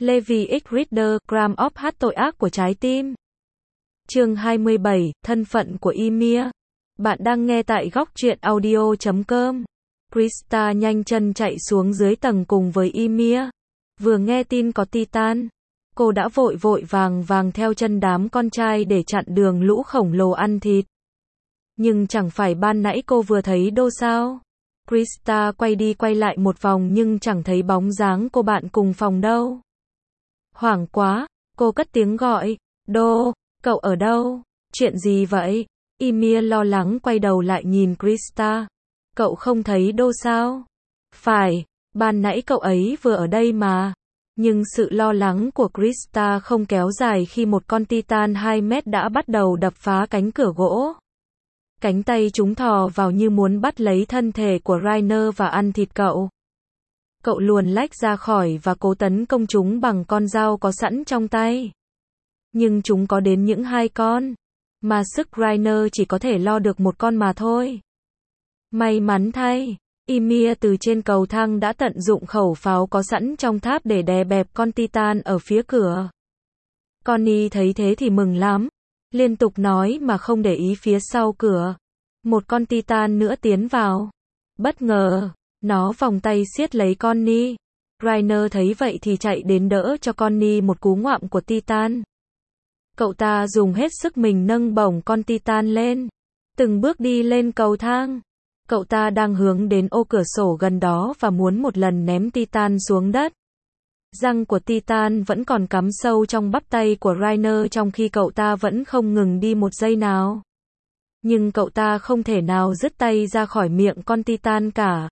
Levi X Reader, Gram of Hát tội ác của trái tim. Chương 27, thân phận của Ymir. Bạn đang nghe tại góc truyện audio.com. Krista nhanh chân chạy xuống dưới tầng cùng với Ymir. Vừa nghe tin có Titan, cô đã vội vàng theo chân đám con trai để chặn đường lũ khổng lồ ăn thịt. Nhưng chẳng phải ban nãy cô vừa thấy Đô sao? Krista quay đi quay lại một vòng nhưng chẳng thấy bóng dáng cô bạn cùng phòng đâu. Hoảng quá, cô cất tiếng gọi, Đô, cậu ở đâu? Chuyện gì vậy? Ymir lo lắng quay đầu lại nhìn Krista. Cậu không thấy Đô sao? Phải, ban nãy cậu ấy vừa ở đây mà. Nhưng sự lo lắng của Krista không kéo dài khi một con Titan 2 mét đã bắt đầu đập phá cánh cửa gỗ. Cánh tay chúng thò vào như muốn bắt lấy thân thể của Rainer và ăn thịt cậu. Cậu luồn lách ra khỏi và cố tấn công chúng bằng con dao có sẵn trong tay. Nhưng chúng có đến những 2 con, mà sức Rainer chỉ có thể lo được một con mà thôi. May mắn thay, Ymir từ trên cầu thang đã tận dụng khẩu pháo có sẵn trong tháp để đè bẹp con Titan ở phía cửa. Connie thấy thế thì mừng lắm, liên tục nói mà không để ý phía sau cửa. Một con Titan nữa tiến vào. Bất ngờ, nó vòng tay siết lấy Connie. Rainer thấy vậy thì chạy đến đỡ cho Connie một cú ngoạm của Titan. Cậu ta dùng hết sức mình nâng bổng con Titan lên. Từng bước đi lên cầu thang. Cậu ta đang hướng đến ô cửa sổ gần đó và muốn một lần ném Titan xuống đất. Răng của Titan vẫn còn cắm sâu trong bắp tay của Rainer trong khi cậu ta vẫn không ngừng đi một giây nào. Nhưng cậu ta không thể nào dứt tay ra khỏi miệng con Titan cả.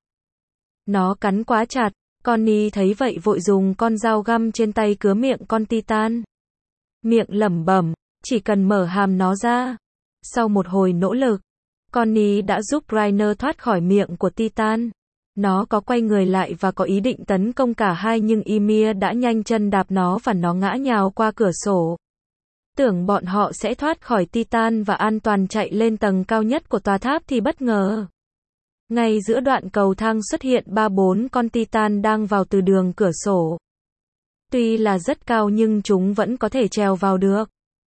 Nó cắn quá chặt, Connie thấy vậy vội dùng con dao găm trên tay cứa miệng con Titan. Miệng lẩm bẩm, chỉ cần mở hàm nó ra. Sau một hồi nỗ lực, Connie đã giúp Rainer thoát khỏi miệng của Titan. Nó có quay người lại và có ý định tấn công cả hai nhưng Ymir đã nhanh chân đạp nó và nó ngã nhào qua cửa sổ. Tưởng bọn họ sẽ thoát khỏi Titan và an toàn chạy lên tầng cao nhất của tòa tháp thì bất ngờ. Ngay giữa đoạn cầu thang xuất hiện 3-4 con Titan đang vào từ đường cửa sổ. Tuy là rất cao nhưng chúng vẫn có thể trèo vào được.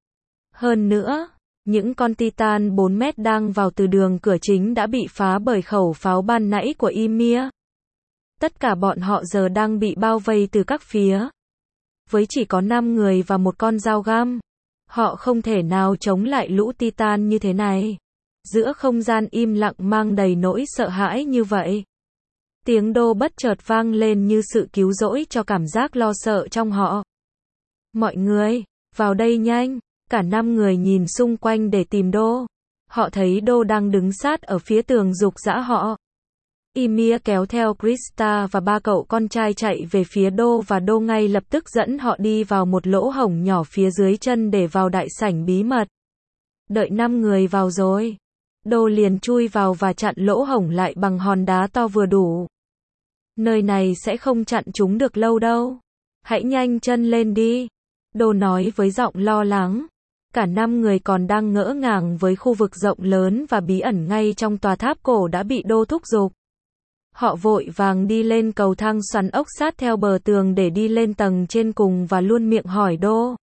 Hơn nữa, những con Titan 4 mét đang vào từ đường cửa chính đã bị phá bởi khẩu pháo ban nãy của Ymir. Tất cả bọn họ giờ đang bị bao vây từ các phía. Với chỉ có 5 người và một con dao găm, họ không thể nào chống lại lũ Titan như thế này. Giữa không gian im lặng mang đầy nỗi sợ hãi như vậy, tiếng Đô bất chợt vang lên như sự cứu rỗi cho cảm giác lo sợ trong họ. Mọi người, vào đây nhanh. Cả 5 người nhìn xung quanh để tìm Đô. Họ thấy Đô đang đứng sát ở phía tường giục giã họ. Ymir kéo theo Krista và 3 cậu con trai chạy về phía Đô và Đô ngay lập tức dẫn họ đi vào một lỗ hổng nhỏ phía dưới chân để vào đại sảnh bí mật. Đợi 5 người vào rồi, Đô liền chui vào và chặn lỗ hổng lại bằng hòn đá to vừa đủ. Nơi này sẽ không chặn chúng được lâu đâu. Hãy nhanh chân lên đi, Đô nói với giọng lo lắng. Cả 5 người còn đang ngỡ ngàng với khu vực rộng lớn và bí ẩn ngay trong tòa tháp cổ đã bị Đô thúc giục. Họ vội vàng đi lên cầu thang xoắn ốc sát theo bờ tường để đi lên tầng trên cùng và luôn miệng hỏi Đô.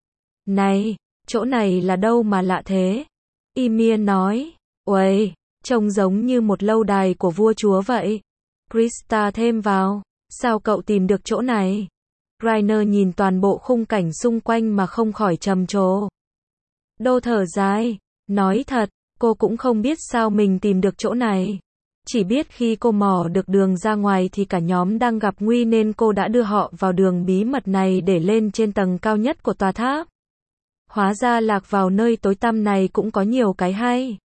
Này, chỗ này là đâu mà lạ thế? Ymir nói, uầy, trông giống như một lâu đài của vua chúa vậy. Krista thêm vào, sao cậu tìm được chỗ này? Rainer nhìn toàn bộ khung cảnh xung quanh mà không khỏi trầm trồ. Đô thở dài, nói thật, cô cũng không biết sao mình tìm được chỗ này. Chỉ biết khi cô mò được đường ra ngoài thì cả nhóm đang gặp nguy nên cô đã đưa họ vào đường bí mật này để lên trên tầng cao nhất của tòa tháp. Hóa ra lạc vào nơi tối tăm này cũng có nhiều cái hay.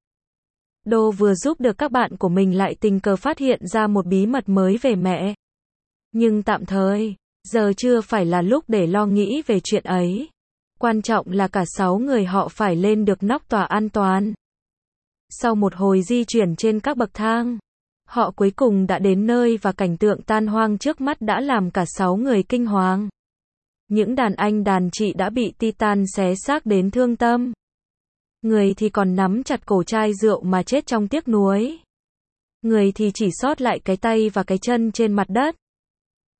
Đô vừa giúp được các bạn của mình lại tình cờ phát hiện ra một bí mật mới về mẹ. Nhưng tạm thời, giờ chưa phải là lúc để lo nghĩ về chuyện ấy. Quan trọng là cả 6 người họ phải lên được nóc tòa an toàn. Sau một hồi di chuyển trên các bậc thang, họ cuối cùng đã đến nơi và cảnh tượng tan hoang trước mắt đã làm cả 6 người kinh hoàng. Những đàn anh đàn chị đã bị Titan xé xác đến thương tâm. Người thì còn nắm chặt cổ chai rượu mà chết trong tiếc nuối. Người thì chỉ sót lại cái tay và cái chân trên mặt đất.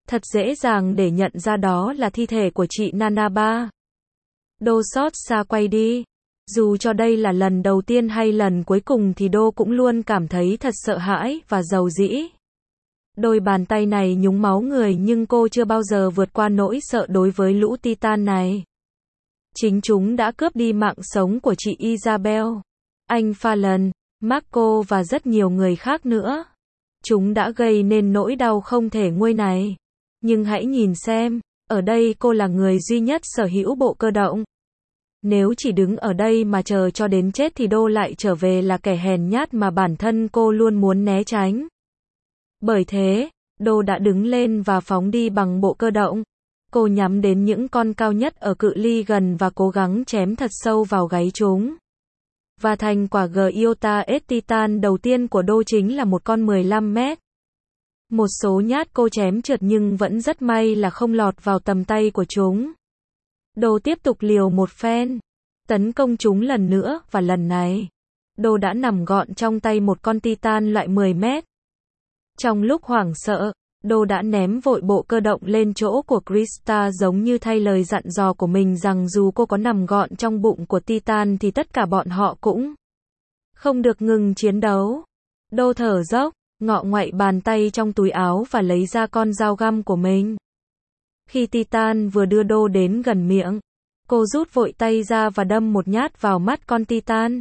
Thật dễ dàng để nhận ra đó là thi thể của chị Nanaba. Đô xót xa quay đi. Dù cho đây là lần đầu tiên hay lần cuối cùng thì Đô cũng luôn cảm thấy thật sợ hãi và dầu dĩ. Đôi bàn tay này nhúng máu người nhưng cô chưa bao giờ vượt qua nỗi sợ đối với lũ Titan này. Chính chúng đã cướp đi mạng sống của chị Isabel, anh Fallon, Marco và rất nhiều người khác nữa. Chúng đã gây nên nỗi đau không thể nguôi này. Nhưng hãy nhìn xem, ở đây cô là người duy nhất sở hữu bộ cơ động. Nếu chỉ đứng ở đây mà chờ cho đến chết thì Đô lại trở về là kẻ hèn nhát mà bản thân cô luôn muốn né tránh. Bởi thế, Đô đã đứng lên và phóng đi bằng bộ cơ động. Cô nhắm đến những con cao nhất ở cự ly gần và cố gắng chém thật sâu vào gáy chúng. Và thành quả Giota S Titan đầu tiên của Đô chính là một con 15 mét. Một số nhát cô chém trượt nhưng vẫn rất may là không lọt vào tầm tay của chúng. Đô tiếp tục liều một phen, tấn công chúng lần nữa và lần này, Đô đã nằm gọn trong tay một con Titan loại 10 mét. Trong lúc hoảng sợ, Đô đã ném vội bộ cơ động lên chỗ của Krista giống như thay lời dặn dò của mình rằng dù cô có nằm gọn trong bụng của Titan thì tất cả bọn họ cũng không được ngừng chiến đấu. Đô thở dốc, ngọ ngoại bàn tay trong túi áo và lấy ra con dao găm của mình. Khi Titan vừa đưa Đô đến gần miệng, cô rút vội tay ra và đâm một nhát vào mắt con Titan.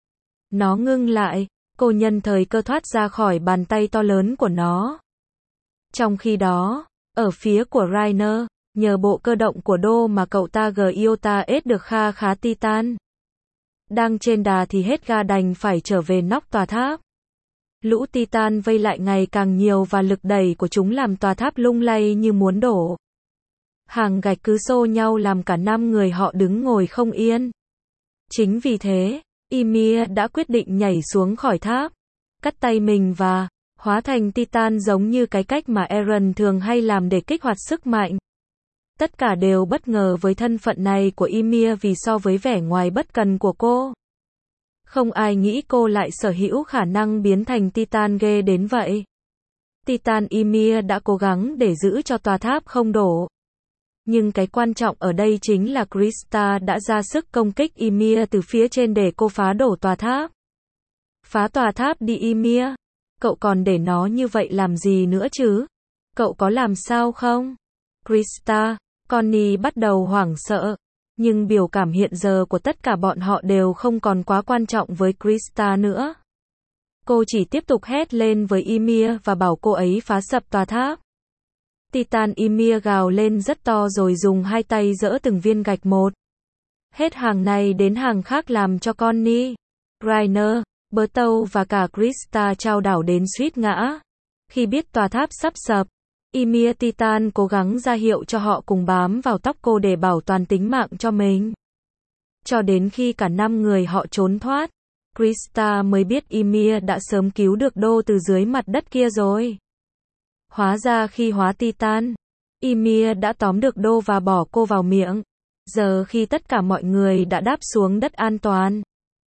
Nó ngưng lại, cô nhân thời cơ thoát ra khỏi bàn tay to lớn của nó. Trong khi đó, ở phía của Rainer, nhờ bộ cơ động của Đô mà cậu ta Giota S được kha khá Titan. Đang trên đà thì hết ga đành phải trở về nóc tòa tháp. Lũ Titan vây lại ngày càng nhiều và lực đẩy của chúng làm tòa tháp lung lay như muốn đổ. Hàng gạch cứ xô nhau làm cả 5 người họ đứng ngồi không yên. Chính vì thế, Ymir đã quyết định nhảy xuống khỏi tháp, cắt tay mình và hóa thành Titan giống như cái cách mà Eren thường hay làm để kích hoạt sức mạnh. Tất cả đều bất ngờ với thân phận này của Ymir vì so với vẻ ngoài bất cần của cô, không ai nghĩ cô lại sở hữu khả năng biến thành Titan ghê đến vậy. Titan Ymir đã cố gắng để giữ cho tòa tháp không đổ. Nhưng cái quan trọng ở đây chính là Krista đã ra sức công kích Ymir từ phía trên để cô phá đổ tòa tháp. Phá tòa tháp đi Ymir. Cậu còn để nó như vậy làm gì nữa chứ? Cậu có làm sao không? Krista, Connie bắt đầu hoảng sợ. Nhưng biểu cảm hiện giờ của tất cả bọn họ đều không còn quá quan trọng với Krista nữa. Cô chỉ tiếp tục hét lên với Ymir và bảo cô ấy phá sập tòa tháp. Titan Ymir gào lên rất to rồi dùng hai tay giỡ từng viên gạch một. Hết hàng này đến hàng khác làm cho Connie, Rainer, Bertolt và cả Krista chao đảo đến suýt ngã. Khi biết tòa tháp sắp sập, Ymir Titan cố gắng ra hiệu cho họ cùng bám vào tóc cô để bảo toàn tính mạng cho mình. Cho đến khi cả 5 người họ trốn thoát, Krista mới biết Ymir đã sớm cứu được Đô từ dưới mặt đất kia rồi. Hóa ra khi hóa Titan, Ymir đã tóm được Đô và bỏ cô vào miệng. Giờ khi tất cả mọi người đã đáp xuống đất an toàn,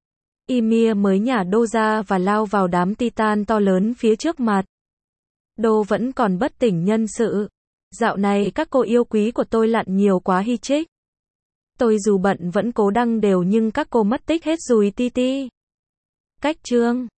Ymir mới nhả Đô ra và lao vào đám Titan to lớn phía trước mặt. Đô vẫn còn bất tỉnh nhân sự. Dạo này các cô yêu quý của tôi lặn nhiều quá hi chích. Tôi dù bận vẫn cố đăng đều nhưng các cô mất tích hết rồi Titi. Cách chương